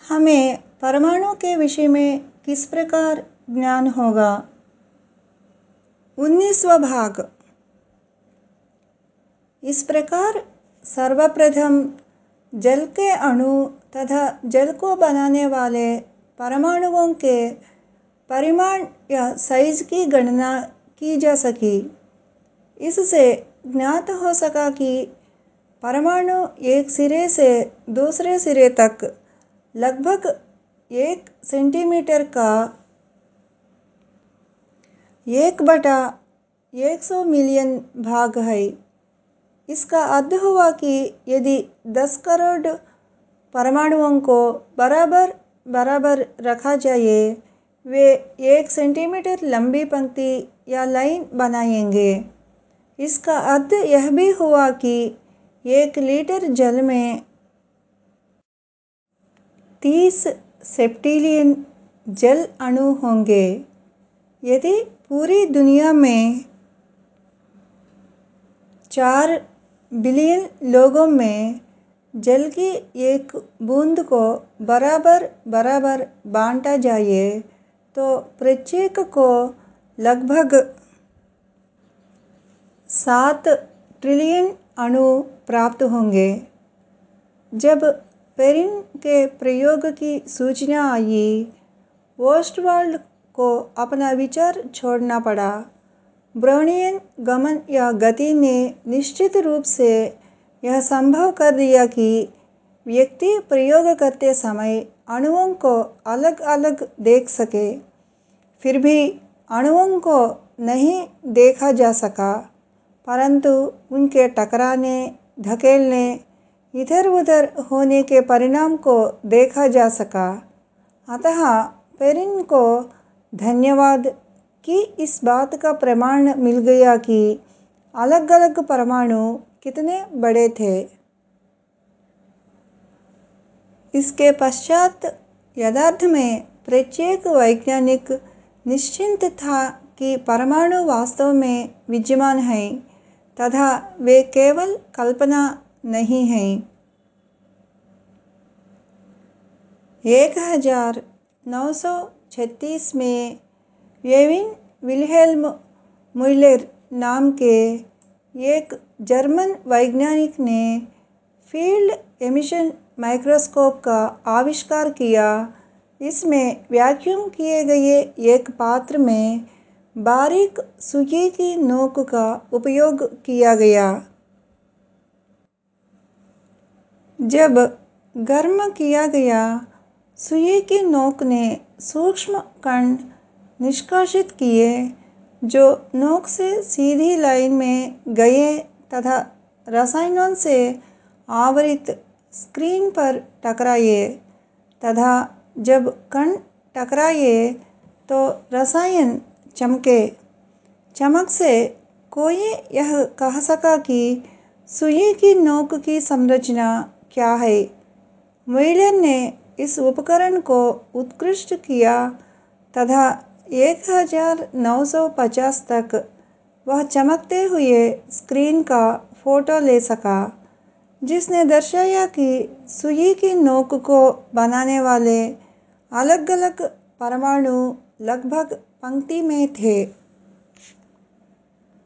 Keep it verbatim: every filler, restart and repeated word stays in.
हमें परमाणु के विषय में किस प्रकार ज्ञान होगा। उन्नीसवां भाग। इस प्रकार सर्वप्रथम जल के अणु तथा जल को बनाने वाले परमाणुओं के परिमाण या साइज की गणना की जा सकी। इससे ज्ञात हो सका कि परमाणु एक सिरे से दूसरे सिरे तक लगभग एक सेंटीमीटर का एक बटा एक सौ मिलियन भाग है। इसका अर्थ हुआ कि यदि दस करोड़ परमाणुओं को बराबर बराबर रखा जाए, वे एक सेंटीमीटर लंबी पंक्ति या लाइन बनाएंगे। इसका अर्थ यह भी हुआ कि एक लीटर जल में तीस सेप्टिलियन जल अणु होंगे। यदि पूरी दुनिया में चार बिलियन लोगों में जल की एक बूंद को बराबर बराबर बांटा जाए, तो प्रत्येक को लगभग सात ट्रिलियन अणु प्राप्त होंगे। जब पेरिन के प्रयोग की सूचना आई, ओस्टवाल्ड को अपना विचार छोड़ना पड़ा। ब्राउनियन गमन या गति ने निश्चित रूप से यह संभव कर दिया कि व्यक्ति प्रयोग करते समय अणुओं को अलग अलग देख सके। फिर भी अणुओं को नहीं देखा जा सका, परंतु उनके टकराने, धकेलने, इधर उधर होने के परिणाम को देखा जा सका। अतः पेरिन को धन्यवाद कि इस बात का प्रमाण मिल गया कि अलग अलग परमाणु कितने बड़े थे। इसके पश्चात यथार्थ में प्रत्येक वैज्ञानिक निश्चिंत था कि परमाणु वास्तव में विद्यमान हैं तथा वे केवल कल्पना नहीं हैं। एक हजार नौ सौ छत्तीस में एर्विन विल्हेल्म म्यूलेर नाम के एक जर्मन वैज्ञानिक ने फील्ड एमिशन माइक्रोस्कोप का आविष्कार किया। इसमें वैक्यूम किए गए एक पात्र में बारीक सुई की नोक का उपयोग किया गया। जब गर्म किया गया, सुई की नोक ने सूक्ष्म कण निष्कासित किए, जो नोक से सीधी लाइन में गए तथा रसायनों से आवृत स्क्रीन पर टकराए। तथा जब कण टकराए तो रसायन चमके। चमक से कोई यह कह सका कि सुई की नोक की संरचना क्या है। म्यूलेर ने इस उपकरण को उत्कृष्ट किया तथा एक हजार नौ सौ पचास तक वह चमकते हुए स्क्रीन का फोटो ले सका, जिसने दर्शाया कि सुई की नोक को बनाने वाले अलग अलग परमाणु लगभग पंक्ति में थे।